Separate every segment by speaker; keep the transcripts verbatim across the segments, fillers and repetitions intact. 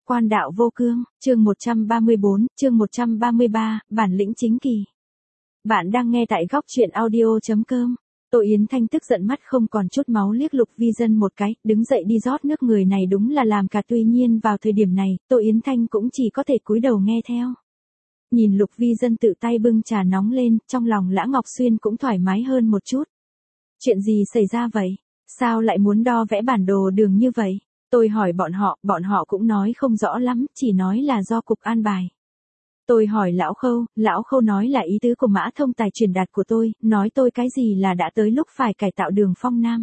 Speaker 1: Quan đạo vô cương, chương một trăm ba mươi bốn, chương một trăm ba mươi ba, bản lĩnh chính kỳ. Bạn đang nghe tại góc truyện audio chấm com. Tô Yến Thanh tức giận mắt không còn chút máu liếc Lục Vi Dân một cái, đứng dậy đi rót nước, người này đúng là làm cả, tuy nhiên vào thời điểm này, Tô Yến Thanh cũng chỉ có thể cúi đầu nghe theo. Nhìn Lục Vi Dân tự tay bưng trà nóng lên, trong lòng Lã Ngọc Xuyên cũng thoải mái hơn một chút. Chuyện gì xảy ra vậy? Sao lại muốn đo vẽ bản đồ đường như vậy? Tôi hỏi bọn họ, bọn họ cũng nói không rõ lắm, chỉ nói là do cục an bài. Tôi hỏi Lão Khâu, Lão Khâu nói là ý tứ của Mã Thông Tài truyền đạt của tôi, nói tôi cái gì là đã tới lúc phải cải tạo đường Phong Nam.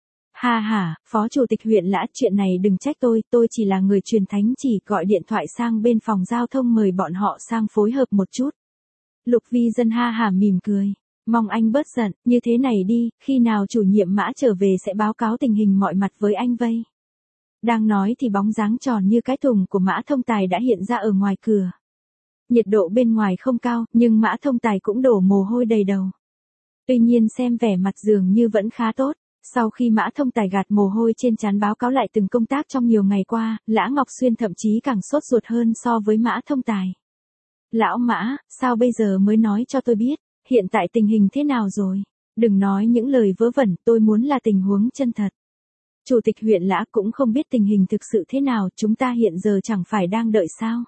Speaker 1: Ha ha, Phó Chủ tịch huyện Lã, chuyện này đừng trách tôi, tôi chỉ là người truyền thánh chỉ, gọi điện thoại sang bên phòng giao thông mời bọn họ sang phối hợp một chút. Lục Vi Dân ha hả mỉm cười. Mong anh bớt giận, như thế này đi, khi nào chủ nhiệm Mã trở về sẽ báo cáo tình hình mọi mặt với anh vây. Đang nói thì bóng dáng tròn như cái thùng của Mã Thông Tài đã hiện ra ở ngoài cửa. Nhiệt độ bên ngoài không cao, nhưng Mã Thông Tài cũng đổ mồ hôi đầy đầu. Tuy nhiên xem vẻ mặt dường như vẫn khá tốt. Sau khi Mã Thông Tài gạt mồ hôi trên trán báo cáo lại từng công tác trong nhiều ngày qua, Lã Ngọc Xuyên thậm chí càng sốt ruột hơn so với Mã Thông Tài. Lão Mã, sao bây giờ mới nói cho tôi biết, hiện tại tình hình thế nào rồi? Đừng nói những lời vớ vẩn, tôi muốn là tình huống chân thật. Chủ tịch huyện Lã cũng không biết tình hình thực sự thế nào, chúng ta hiện giờ chẳng phải đang đợi sao?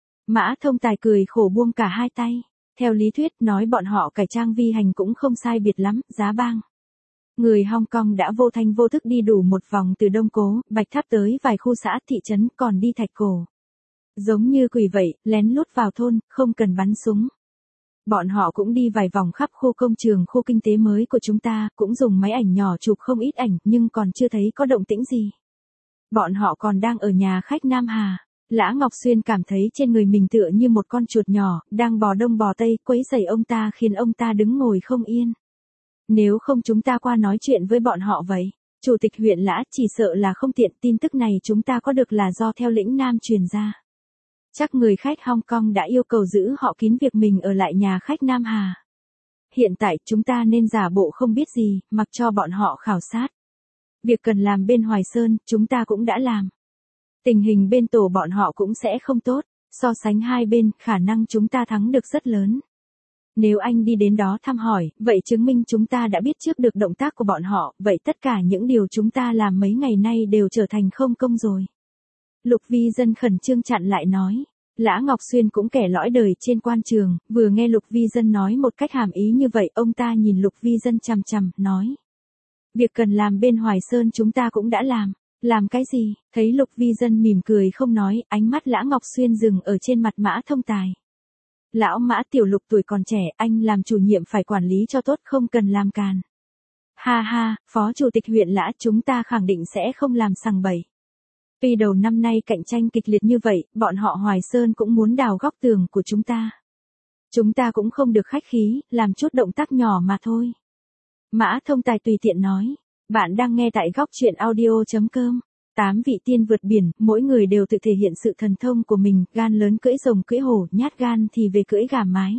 Speaker 1: Mã Thông Tài cười khổ buông cả hai tay. Theo lý thuyết nói bọn họ cải trang vi hành cũng không sai biệt lắm, giá bang. Người Hong Kong đã vô thanh vô thức đi đủ một vòng từ Đông Cố, Bạch Tháp tới vài khu xã thị trấn còn đi Thạch Cổ. Giống như quỷ vậy, lén lút vào thôn, không cần bắn súng. Bọn họ cũng đi vài vòng khắp khu công trường, khu kinh tế mới của chúng ta, cũng dùng máy ảnh nhỏ chụp không ít ảnh, nhưng còn chưa thấy có động tĩnh gì. Bọn họ còn đang ở nhà khách Nam Hà. Lã Ngọc Xuyên cảm thấy trên người mình tựa như một con chuột nhỏ, đang bò đông bò tây, quấy rầy ông ta khiến ông ta đứng ngồi không yên. Nếu không chúng ta qua nói chuyện với bọn họ vậy. Chủ tịch huyện Lã chỉ sợ là không tiện, tin tức này chúng ta có được là do theo lĩnh Nam truyền ra. Chắc người khách Hong Kong đã yêu cầu giữ họ kín việc mình ở lại nhà khách Nam Hà. Hiện tại chúng ta nên giả bộ không biết gì, mặc cho bọn họ khảo sát. Việc cần làm bên Hoài Sơn, chúng ta cũng đã làm. Tình hình bên tổ bọn họ cũng sẽ không tốt, so sánh hai bên, khả năng chúng ta thắng được rất lớn. Nếu anh đi đến đó thăm hỏi, vậy chứng minh chúng ta đã biết trước được động tác của bọn họ, vậy tất cả những điều chúng ta làm mấy ngày nay đều trở thành không công rồi. Lục Vi Dân khẩn trương chặn lại nói. Lã Ngọc Xuyên cũng kẻ lõi đời trên quan trường, vừa nghe Lục Vi Dân nói một cách hàm ý như vậy, ông ta nhìn Lục Vi Dân chằm chằm, nói. Việc cần làm bên Hoài Sơn chúng ta cũng đã làm. Làm cái gì? Thấy Lục Vi Dân mỉm cười không nói, ánh mắt Lã Ngọc Xuyên dừng ở trên mặt Mã Thông Tài. Lão Mã tiểu Lục tuổi còn trẻ, anh làm chủ nhiệm phải quản lý cho tốt, không cần làm càn. Ha ha, Phó Chủ tịch huyện Lã, chúng ta khẳng định sẽ không làm sằng bậy. Tuy đầu năm nay cạnh tranh kịch liệt như vậy, bọn họ Hoài Sơn cũng muốn đào góc tường của chúng ta. Chúng ta cũng không được khách khí, làm chút động tác nhỏ mà thôi. Mã Thông Tài tùy tiện nói. Bạn đang nghe tại góc truyện audio chấm com. Tám vị tiên vượt biển, mỗi người đều tự thể hiện sự thần thông của mình, gan lớn cưỡi rồng cưỡi hổ, nhát gan thì về cưỡi gà mái.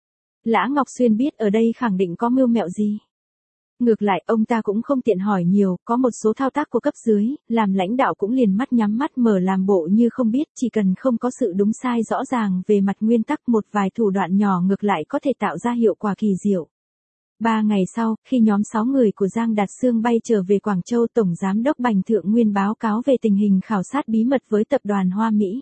Speaker 1: Lã Ngọc Xuyên biết ở đây khẳng định có mưu mẹo gì. Ngược lại, ông ta cũng không tiện hỏi nhiều, có một số thao tác của cấp dưới, làm lãnh đạo cũng liền mắt nhắm mắt mở làm bộ như không biết, chỉ cần không có sự đúng sai rõ ràng về mặt nguyên tắc, một vài thủ đoạn nhỏ ngược lại có thể tạo ra hiệu quả kỳ diệu. Ba ngày sau, khi nhóm sáu người của Giang Đạt Sương bay trở về Quảng Châu, Tổng Giám đốc Bành Thượng Nguyên báo cáo về tình hình khảo sát bí mật với tập đoàn Hoa Mỹ.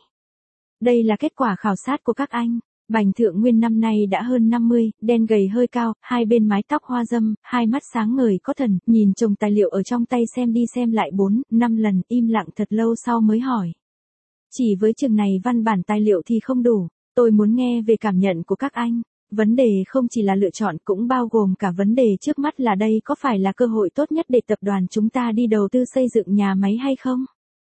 Speaker 1: Đây là kết quả khảo sát của các anh. Bành Thượng Nguyên năm nay đã hơn năm mươi, đen gầy hơi cao, hai bên mái tóc hoa râm, hai mắt sáng ngời có thần, nhìn chồng tài liệu ở trong tay xem đi xem lại bốn, năm lần, im lặng thật lâu sau mới hỏi. Chỉ với chừng này văn bản tài liệu thì không đủ, tôi muốn nghe về cảm nhận của các anh. Vấn đề không chỉ là lựa chọn cũng bao gồm cả vấn đề trước mắt là đây có phải là cơ hội tốt nhất để tập đoàn chúng ta đi đầu tư xây dựng nhà máy hay không?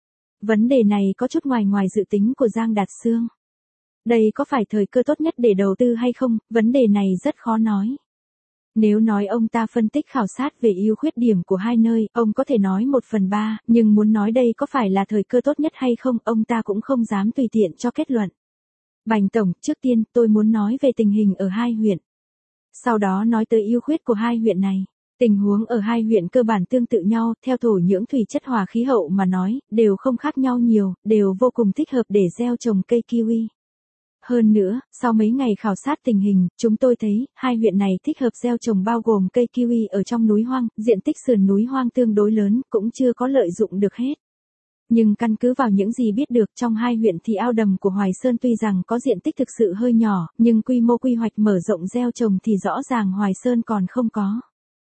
Speaker 1: Vấn đề này có chút ngoài ngoài dự tính của Giang Đạt Sương. Đây có phải thời cơ tốt nhất để đầu tư hay không? Vấn đề này rất khó nói. Nếu nói ông ta phân tích khảo sát về ưu khuyết điểm của hai nơi, ông có thể nói một phần ba, nhưng muốn nói đây có phải là thời cơ tốt nhất hay không, ông ta cũng không dám tùy tiện cho kết luận. Bành Tổng, trước tiên, tôi muốn nói về tình hình ở hai huyện. Sau đó nói tới ưu khuyết của hai huyện này. Tình huống ở hai huyện cơ bản tương tự nhau, theo thổ nhưỡng thủy chất hòa khí hậu mà nói, đều không khác nhau nhiều, đều vô cùng thích hợp để gieo trồng cây kiwi. Hơn nữa, sau mấy ngày khảo sát tình hình, chúng tôi thấy, hai huyện này thích hợp gieo trồng bao gồm cây kiwi ở trong núi hoang, diện tích sườn núi hoang tương đối lớn, cũng chưa có lợi dụng được hết. Nhưng căn cứ vào những gì biết được trong hai huyện thì ao đầm của Hoài Sơn tuy rằng có diện tích thực sự hơi nhỏ, nhưng quy mô quy hoạch mở rộng gieo trồng thì rõ ràng Hoài Sơn còn không có.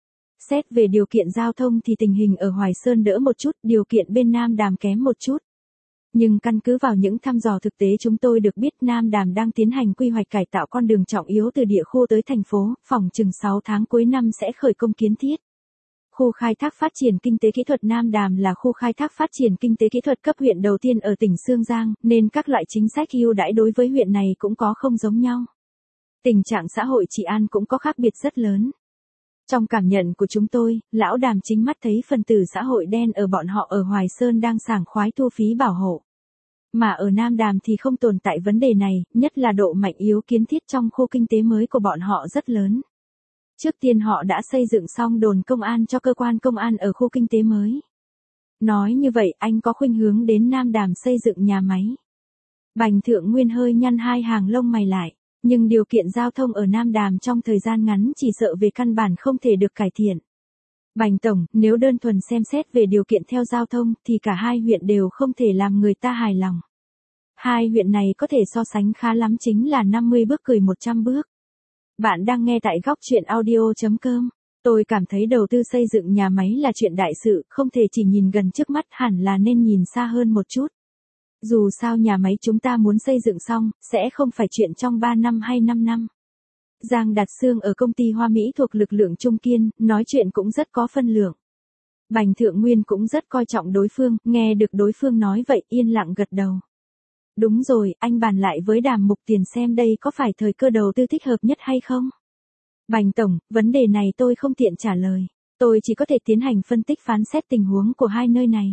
Speaker 1: Xét về điều kiện giao thông thì tình hình ở Hoài Sơn đỡ một chút, điều kiện bên Nam Đàm kém một chút. Nhưng căn cứ vào những thăm dò thực tế chúng tôi được biết Nam Đàm đang tiến hành quy hoạch cải tạo con đường trọng yếu từ địa khu tới thành phố, phỏng chừng sáu tháng cuối năm sẽ khởi công kiến thiết. Khu khai thác phát triển kinh tế kỹ thuật Nam Đàm là khu khai thác phát triển kinh tế kỹ thuật cấp huyện đầu tiên ở tỉnh Xương Giang, nên các loại chính sách ưu đãi đối với huyện này cũng có không giống nhau. Tình trạng xã hội trị an cũng có khác biệt rất lớn. Trong cảm nhận của chúng tôi, lão Đàm chính mắt thấy phần tử xã hội đen ở bọn họ ở Hoài Sơn đang sảng khoái thu phí bảo hộ. Mà ở Nam Đàm thì không tồn tại vấn đề này, nhất là độ mạnh yếu kiến thiết trong khu kinh tế mới của bọn họ rất lớn. Trước tiên họ đã xây dựng xong đồn công an cho cơ quan công an ở khu kinh tế mới. Nói như vậy anh có khuynh hướng đến Nam Đàm xây dựng nhà máy. Bành Thượng Nguyên hơi nhăn hai hàng lông mày lại. Nhưng điều kiện giao thông ở Nam Đàm trong thời gian ngắn chỉ sợ về căn bản không thể được cải thiện. Bành Tổng, nếu đơn thuần xem xét về điều kiện theo giao thông thì cả hai huyện đều không thể làm người ta hài lòng. Hai huyện này có thể so sánh khá lắm chính là năm mươi bước cười một trăm bước. Bạn đang nghe tại góc truyện audio chấm com. Tôi cảm thấy đầu tư xây dựng nhà máy là chuyện đại sự, không thể chỉ nhìn gần trước mắt hẳn là nên nhìn xa hơn một chút. Dù sao nhà máy chúng ta muốn xây dựng xong, sẽ không phải chuyện trong ba năm hay năm năm. Giang Đạt Sương ở công ty Hoa Mỹ thuộc lực lượng Trung Kiên, nói chuyện cũng rất có phân lượng. Bành Thượng Nguyên cũng rất coi trọng đối phương, nghe được đối phương nói vậy yên lặng gật đầu. Đúng rồi, anh bàn lại với Đàm Mục Tiền xem đây có phải thời cơ đầu tư thích hợp nhất hay không? Bành Tổng, vấn đề này tôi không tiện trả lời. Tôi chỉ có thể tiến hành phân tích phán xét tình huống của hai nơi này.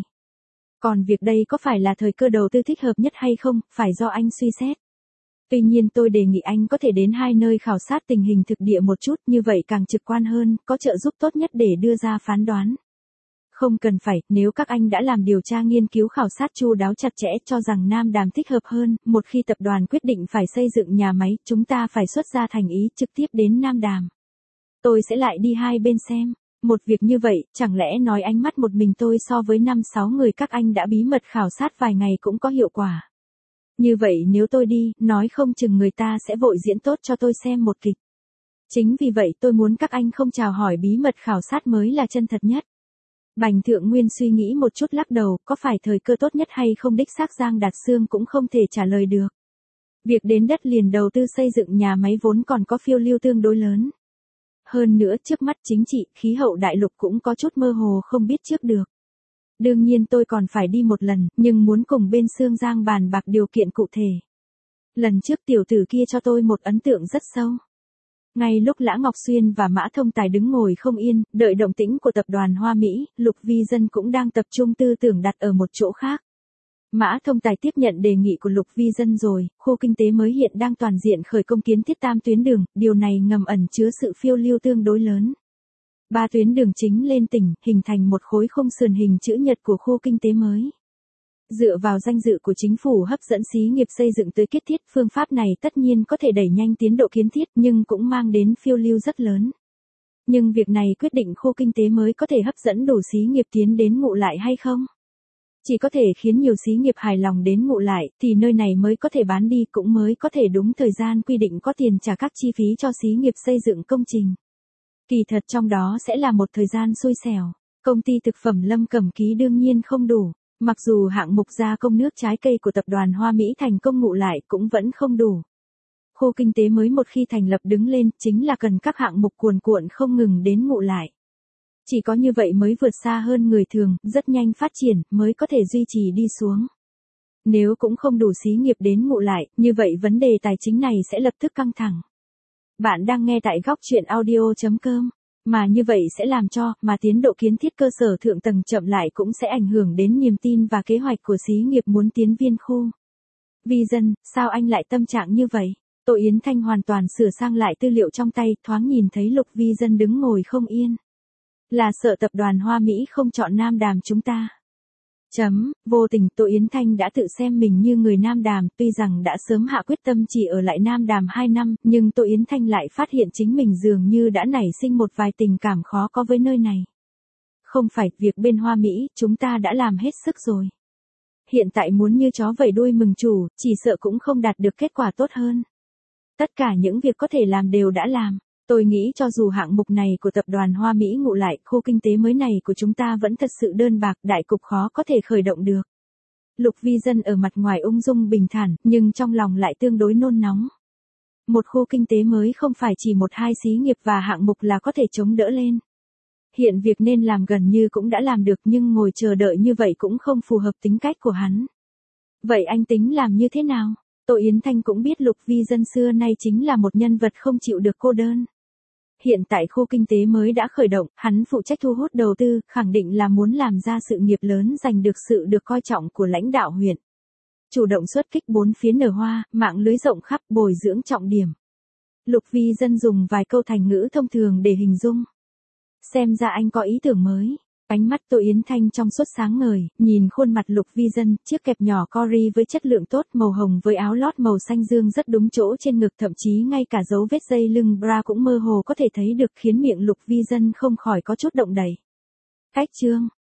Speaker 1: Còn việc đây có phải là thời cơ đầu tư thích hợp nhất hay không, phải do anh suy xét. Tuy nhiên tôi đề nghị anh có thể đến hai nơi khảo sát tình hình thực địa một chút, như vậy càng trực quan hơn, có trợ giúp tốt nhất để đưa ra phán đoán. Không cần phải, nếu các anh đã làm điều tra nghiên cứu khảo sát chu đáo chặt chẽ cho rằng Nam Đàm thích hợp hơn, một khi tập đoàn quyết định phải xây dựng nhà máy, chúng ta phải xuất ra thành ý trực tiếp đến Nam Đàm. Tôi sẽ lại đi hai bên xem. Một việc như vậy, chẳng lẽ nói ánh mắt một mình tôi so với năm sáu người các anh đã bí mật khảo sát vài ngày cũng có hiệu quả. Như vậy nếu tôi đi, nói không chừng người ta sẽ vội diễn tốt cho tôi xem một kịch. Chính vì vậy tôi muốn các anh không chào hỏi bí mật khảo sát mới là chân thật nhất. Bành Thượng Nguyên suy nghĩ một chút lắc đầu, có phải thời cơ tốt nhất hay không đích xác Giang Đạt Sương cũng không thể trả lời được. Việc đến đất liền đầu tư xây dựng nhà máy vốn còn có phiêu lưu tương đối lớn. Hơn nữa trước mắt chính trị, khí hậu đại lục cũng có chút mơ hồ không biết trước được. Đương nhiên tôi còn phải đi một lần, nhưng muốn cùng bên Sương Giang bàn bạc điều kiện cụ thể. Lần trước tiểu tử kia cho tôi một ấn tượng rất sâu. Ngay lúc Lã Ngọc Xuyên và Mã Thông Tài đứng ngồi không yên, đợi động tĩnh của tập đoàn Hoa Mỹ, Lục Vi Dân cũng đang tập trung tư tưởng đặt ở một chỗ khác. Mã Thông Tài tiếp nhận đề nghị của Lục Vi Dân rồi, khu kinh tế mới hiện đang toàn diện khởi công kiến thiết tam tuyến đường, điều này ngầm ẩn chứa sự phiêu lưu tương đối lớn. Ba tuyến đường chính lên tỉnh, hình thành một khối khung sườn hình chữ nhật của khu kinh tế mới. Dựa vào danh dự của chính phủ hấp dẫn xí nghiệp xây dựng tới kết thiết, phương pháp này tất nhiên có thể đẩy nhanh tiến độ kiến thiết nhưng cũng mang đến phiêu lưu rất lớn. Nhưng việc này quyết định khu kinh tế mới có thể hấp dẫn đủ xí nghiệp tiến đến ngụ lại hay không? Chỉ có thể khiến nhiều xí nghiệp hài lòng đến ngụ lại, thì nơi này mới có thể bán đi cũng mới có thể đúng thời gian quy định có tiền trả các chi phí cho xí nghiệp xây dựng công trình. Kỳ thật trong đó sẽ là một thời gian xui xẻo. Công ty thực phẩm Lâm Cẩm Ký đương nhiên không đủ. Mặc dù hạng mục gia công nước trái cây của tập đoàn Hoa Mỹ thành công ngụ lại cũng vẫn không đủ. Khu kinh tế mới một khi thành lập đứng lên chính là cần các hạng mục cuồn cuộn không ngừng đến ngụ lại. Chỉ có như vậy mới vượt xa hơn người thường, rất nhanh phát triển, mới có thể duy trì đi xuống. Nếu cũng không đủ xí nghiệp đến ngụ lại, như vậy vấn đề tài chính này sẽ lập tức căng thẳng. Bạn đang nghe tại góc truyện audio chấm com. Mà như vậy sẽ làm cho, mà tiến độ kiến thiết cơ sở thượng tầng chậm lại cũng sẽ ảnh hưởng đến niềm tin và kế hoạch của xí nghiệp muốn tiến viên khu. Vi Dân, sao anh lại tâm trạng như vậy? Tô Yến Thanh hoàn toàn sửa sang lại tư liệu trong tay, thoáng nhìn thấy Lục Vi Dân đứng ngồi không yên. Là sợ tập đoàn Hoa Mỹ không chọn Nam Đàm chúng ta. Chấm, vô tình Tô Yến Thanh đã tự xem mình như người Nam Đàm, tuy rằng đã sớm hạ quyết tâm chỉ ở lại Nam Đàm hai năm, nhưng Tô Yến Thanh lại phát hiện chính mình dường như đã nảy sinh một vài tình cảm khó có với nơi này. Không phải, việc bên Hoa Mỹ, chúng ta đã làm hết sức rồi. Hiện tại muốn như chó vẫy đuôi mừng chủ, chỉ sợ cũng không đạt được kết quả tốt hơn. Tất cả những việc có thể làm đều đã làm. Tôi nghĩ cho dù hạng mục này của tập đoàn Hoa Mỹ ngụ lại, khu kinh tế mới này của chúng ta vẫn thật sự đơn bạc, đại cục khó có thể khởi động được. Lục Vi Dân ở mặt ngoài ung dung bình thản, nhưng trong lòng lại tương đối nôn nóng. Một khu kinh tế mới không phải chỉ một hai xí nghiệp và hạng mục là có thể chống đỡ lên. Hiện việc nên làm gần như cũng đã làm được, nhưng ngồi chờ đợi như vậy cũng không phù hợp tính cách của hắn. Vậy anh tính làm như thế nào? Tô Yến Thanh cũng biết Lục Vi Dân xưa nay chính là một nhân vật không chịu được cô đơn. Hiện tại khu kinh tế mới đã khởi động, hắn phụ trách thu hút đầu tư, khẳng định là muốn làm ra sự nghiệp lớn, giành được sự được coi trọng của lãnh đạo huyện. Chủ động xuất kích bốn phía nở hoa, mạng lưới rộng khắp, bồi dưỡng trọng điểm. Lục Vi Dân dùng vài câu thành ngữ thông thường để hình dung. Xem ra anh có ý tưởng mới. Ánh mắt Tô Yến Thanh trong suốt sáng ngời, nhìn khuôn mặt Lục Vi Dân, chiếc kẹp nhỏ cori với chất lượng tốt màu hồng với áo lót màu xanh dương rất đúng chỗ trên ngực, thậm chí ngay cả dấu vết dây lưng bra cũng mơ hồ có thể thấy được, khiến miệng Lục Vi Dân không khỏi có chút động đậy. Cách chương